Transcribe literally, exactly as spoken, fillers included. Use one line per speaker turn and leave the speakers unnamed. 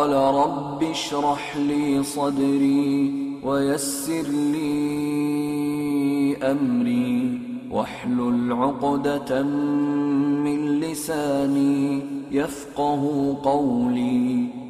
قال رب اشرح لي صدري ويسر لي أمري واحلل عقدة من لساني يفقه قولي.